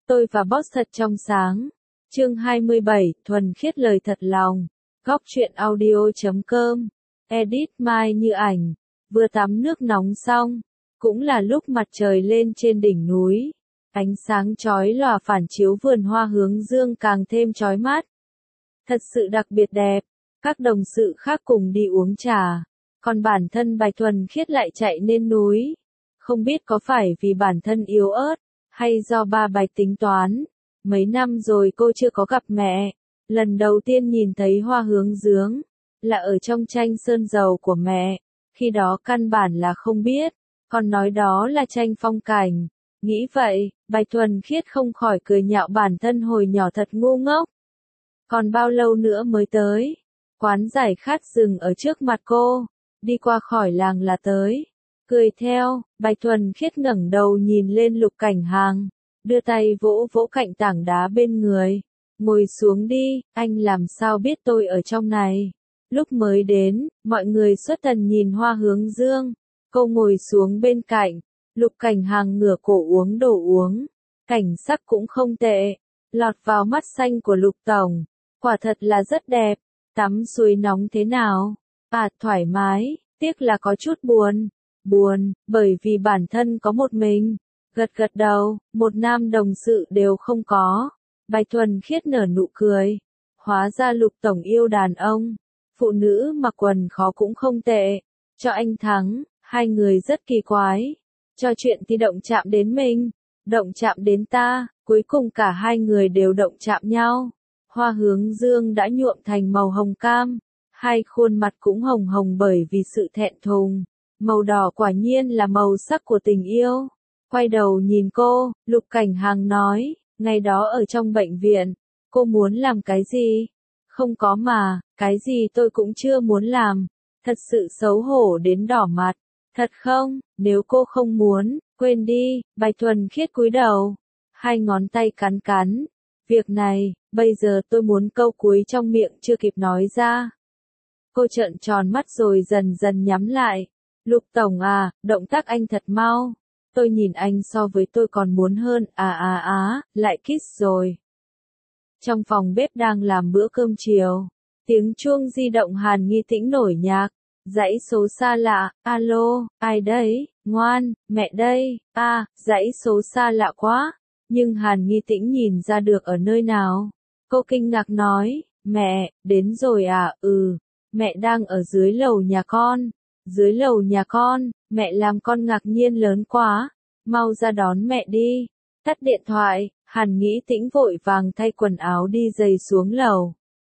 Tôi và boss thật trong sáng. Chương 27, thuần khiết lời thật lòng. Góc truyện audio.com. Edit Mai Như Ảnh. Vừa tắm nước nóng xong, cũng là lúc mặt trời lên trên đỉnh núi. Ánh sáng chói lòa phản chiếu vườn hoa hướng dương càng thêm chói mắt. Thật sự đặc biệt đẹp. Các đồng sự khác cùng đi uống trà, còn bản thân Bạch Thuần Khiết lại chạy lên núi. Không biết có phải vì bản thân yếu ớt, hay do ba Bạch tính toán. Mấy năm rồi cô chưa có gặp mẹ. Lần đầu tiên nhìn thấy hoa hướng dương là ở trong tranh sơn dầu của mẹ. Khi đó căn bản là không biết, còn nói đó là tranh phong cảnh. Nghĩ vậy, Bạch Thuần Khiết không khỏi cười nhạo bản thân hồi nhỏ thật ngu ngốc. Còn bao lâu nữa mới tới? Quán giải khát dừng ở trước mặt cô, đi qua khỏi làng là tới. Cười theo, Bạch Thuần Khiết ngẩng đầu nhìn lên Lục Cảnh Hàng, đưa tay vỗ vỗ cạnh tảng đá bên người. Ngồi xuống đi, anh làm sao biết tôi ở trong này. Lúc mới đến, mọi người xuất thần nhìn hoa hướng dương. Cô ngồi xuống bên cạnh, Lục Cảnh Hàng ngửa cổ uống đồ uống. Cảnh sắc cũng không tệ, lọt vào mắt xanh của Lục Tổng. Quả thật là rất đẹp. Tắm suối nóng thế nào? À, thoải mái, tiếc là có chút buồn. Buồn, bởi vì bản thân có một mình. Gật gật đầu, một nam đồng sự đều không có. Bạch Thuần Khiết nở nụ cười. Hóa ra Lục Tổng yêu đàn ông. Phụ nữ mặc quần khó cũng không tệ. Cho anh thắng, hai người rất kỳ quái. Cho chuyện thì động chạm đến mình, động chạm đến ta, cuối cùng cả hai người đều động chạm nhau. Hoa hướng dương đã nhuộm thành màu hồng cam, hai khuôn mặt cũng hồng hồng bởi vì sự thẹn thùng. Màu đỏ quả nhiên là màu sắc của tình yêu. Quay đầu nhìn cô, Lục Cảnh Hàng nói, ngày đó ở trong bệnh viện, cô muốn làm cái gì? Không có mà, cái gì tôi cũng chưa muốn làm. Thật sự xấu hổ đến đỏ mặt. Thật không, nếu cô không muốn, quên đi. Bạch Thuần Khiết cúi đầu, hai ngón tay cắn cắn. Việc này, bây giờ tôi muốn câu cuối trong miệng chưa kịp nói ra. Cô trợn tròn mắt rồi dần dần nhắm lại. Lục Tổng à, động tác anh thật mau. Tôi nhìn anh so với tôi còn muốn hơn, lại kiss rồi. Trong phòng bếp đang làm bữa cơm chiều. Tiếng chuông di động Hàn Nghi Tĩnh nổi nhạc. Dãy số xa lạ, alo, ai đấy, ngoan, mẹ đây, dãy số xa lạ quá. Nhưng Hàn Nghi Tĩnh nhìn ra được ở nơi nào. Cô kinh ngạc nói, mẹ, đến rồi à, mẹ đang ở dưới lầu nhà con. Dưới lầu nhà con, mẹ làm con ngạc nhiên lớn quá. Mau ra đón mẹ đi. Tắt điện thoại, Hàn Nghi Tĩnh vội vàng thay quần áo đi giày xuống lầu.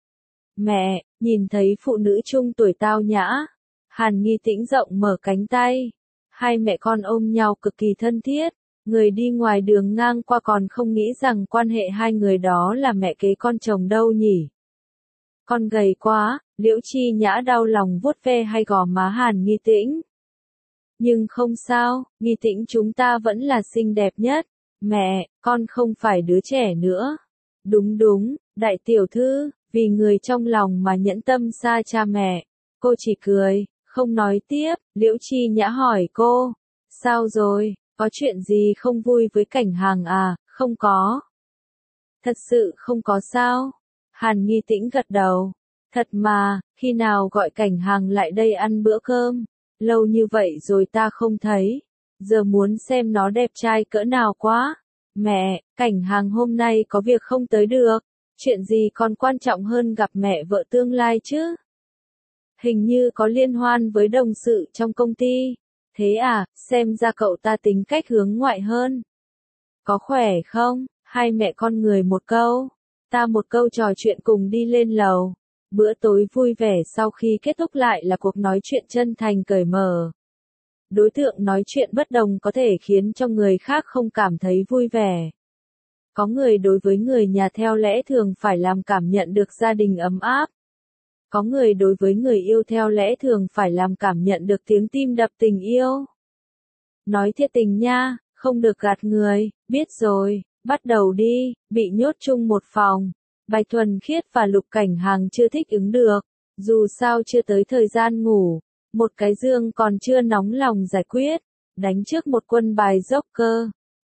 Mẹ, nhìn thấy phụ nữ trung tuổi tao nhã. Hàn Nghi Tĩnh rộng mở cánh tay. Hai mẹ con ôm nhau cực kỳ thân thiết. Người đi ngoài đường ngang qua còn không nghĩ rằng quan hệ hai người đó là mẹ kế con chồng đâu nhỉ. Con gầy quá, Liễu Chi Nhã đau lòng vuốt ve hay gò má Hàn Nghi Tĩnh. Nhưng không sao, Nghi Tĩnh chúng ta vẫn là xinh đẹp nhất. Mẹ, con không phải đứa trẻ nữa. Đúng đúng, đại tiểu thư, vì người trong lòng mà nhẫn tâm xa cha mẹ. Cô chỉ cười, không nói tiếp. Liễu Chi Nhã hỏi cô, sao rồi? Có chuyện gì không vui với Cảnh Hàng à? Không có. Thật sự không có sao? Hàn Nghi Tĩnh gật đầu. Thật mà, khi nào gọi Cảnh Hàng lại đây ăn bữa cơm? Lâu như vậy rồi ta không thấy. Giờ muốn xem nó đẹp trai cỡ nào quá. Mẹ, Cảnh Hàng hôm nay có việc không tới được. Chuyện gì còn quan trọng hơn gặp mẹ vợ tương lai chứ? Hình như có liên hoan với đồng sự trong công ty. Thế à, xem ra cậu ta tính cách hướng ngoại hơn. Có khỏe không? Hai mẹ con người một câu. Ta một câu trò chuyện cùng đi lên lầu. Bữa tối vui vẻ sau khi kết thúc lại là cuộc nói chuyện chân thành cởi mở. Đối tượng nói chuyện bất đồng có thể khiến cho người khác không cảm thấy vui vẻ. Có người đối với người nhà theo lẽ thường phải làm cảm nhận được gia đình ấm áp. Có người đối với người yêu theo lẽ thường phải làm cảm nhận được tiếng tim đập tình yêu. Nói thiệt tình nha, không được gạt người, biết rồi, bắt đầu đi. Bị nhốt chung một phòng. Bạch Thuần Khiết và Lục Cảnh Hàng chưa thích ứng được. Dù sao chưa tới thời gian ngủ. Một cái giường còn chưa nóng lòng giải quyết. Đánh trước một quân bài Joker.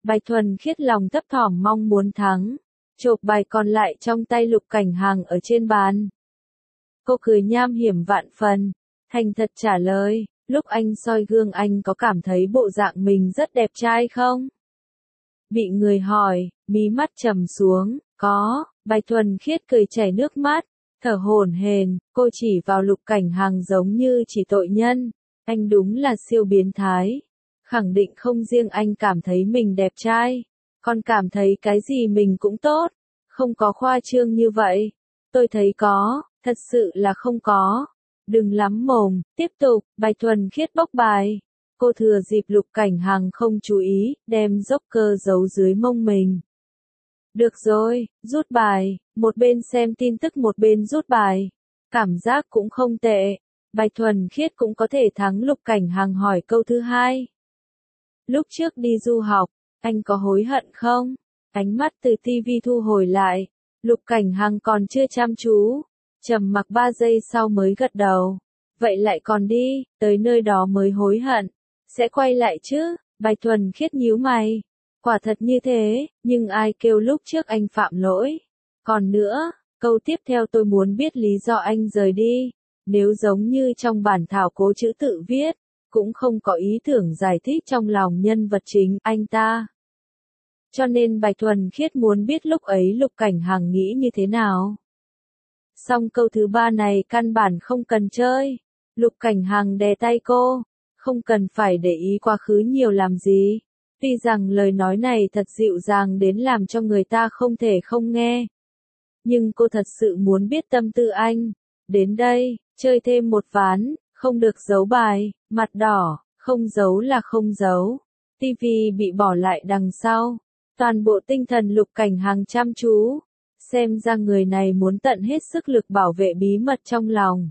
Bạch Thuần Khiết lòng thấp thỏm mong muốn thắng. Chộp bài còn lại trong tay Lục Cảnh Hằng ở trên bàn. Cô cười nham hiểm vạn phần, thành thật trả lời, lúc anh soi gương anh có cảm thấy bộ dạng mình rất đẹp trai không? Bị người hỏi, mí mắt trầm xuống, có, Bạch Thuần Khiết cười chảy nước mắt, thở hổn hển, cô chỉ vào Lục Cảnh Hằng giống như chỉ tội nhân, anh đúng là siêu biến thái. Khẳng định không riêng anh cảm thấy mình đẹp trai, còn cảm thấy cái gì mình cũng tốt, không có khoa trương như vậy. Tôi thấy có, thật sự là không có. Đừng lắm mồm, tiếp tục, Bạch Thuần Khiết bốc bài. Cô thừa dịp Lục Cảnh Hằng không chú ý, đem dốc cơ giấu dưới mông mình. Được rồi, rút bài, một bên xem tin tức một bên rút bài. Cảm giác cũng không tệ. Bạch Thuần Khiết cũng có thể thắng. Lục Cảnh Hằng hỏi câu thứ hai. Lúc trước đi du học, anh có hối hận không? Ánh mắt từ tivi thu hồi lại. Lục Cảnh Hằng còn chưa chăm chú. Trầm mặc 3 giây sau mới gật đầu. Vậy lại còn đi, tới nơi đó mới hối hận. Sẽ quay lại chứ? Bạch Thuần Khiết nhíu mày. Quả thật như thế, nhưng ai kêu lúc trước anh phạm lỗi. Còn nữa, câu tiếp theo tôi muốn biết lý do anh rời đi. Nếu giống như trong bản thảo cố chữ tự viết, cũng không có ý tưởng giải thích trong lòng nhân vật chính anh ta. Cho nên Bạch Thuần Khiết muốn biết lúc ấy Lục Cảnh Hằng nghĩ như thế nào. Xong câu thứ ba này căn bản không cần chơi. Lục Cảnh Hằng đè tay cô. Không cần phải để ý quá khứ nhiều làm gì. Tuy rằng lời nói này thật dịu dàng đến làm cho người ta không thể không nghe. Nhưng cô thật sự muốn biết tâm tư anh. Đến đây, chơi thêm một ván, không được giấu bài, mặt đỏ, không giấu là không giấu. Tivi bị bỏ lại đằng sau. Toàn bộ tinh thần Lục Cảnh Hằng chăm chú. Xem ra người này muốn tận hết sức lực bảo vệ bí mật trong lòng.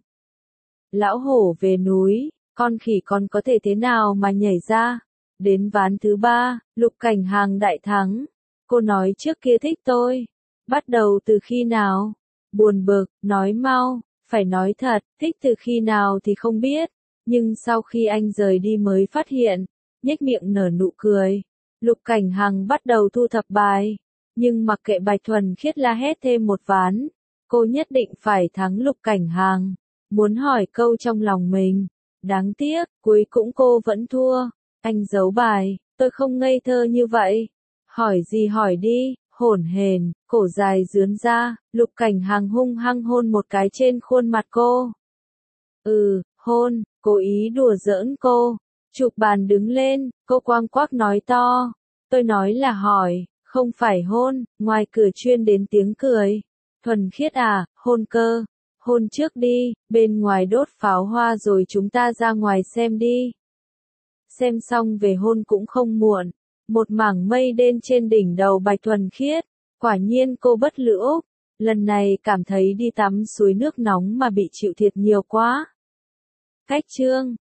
Lão hổ về núi, con khỉ còn có thể thế nào mà nhảy ra. Đến ván thứ 3, Lục Cảnh Hằng đại thắng. Cô nói trước kia thích tôi. Bắt đầu từ khi nào? Buồn bực, nói mau, phải nói thật, thích từ khi nào thì không biết. Nhưng sau khi anh rời đi mới phát hiện, nhếch miệng nở nụ cười. Lục Cảnh Hằng bắt đầu thu thập bài. Nhưng mặc kệ Bạch Thuần Khiết la hét thêm một ván, cô nhất định phải thắng Lục Cảnh Hằng. Muốn hỏi câu trong lòng mình. Đáng tiếc, cuối cùng cô vẫn thua. Anh giấu bài, tôi không ngây thơ như vậy. Hỏi gì hỏi đi, hổn hển, cổ dài rướn ra, Lục Cảnh Hằng hung hăng hôn một cái trên khuôn mặt cô. Hôn, cố ý đùa giỡn cô. Chụp bàn đứng lên, cô quang quác nói to. Tôi nói là hỏi, không phải hôn, ngoài cửa chuyên đến tiếng cười. Thuần Khiết à, hôn cơ. Hôn trước đi, bên ngoài đốt pháo hoa rồi chúng ta ra ngoài xem đi. Xem xong về hôn cũng không muộn. Một mảng mây đen trên đỉnh đầu Bạch Thuần Khiết. Quả nhiên cô bất lưỡng. Lần này cảm thấy đi tắm suối nước nóng mà bị chịu thiệt nhiều quá. Cách chương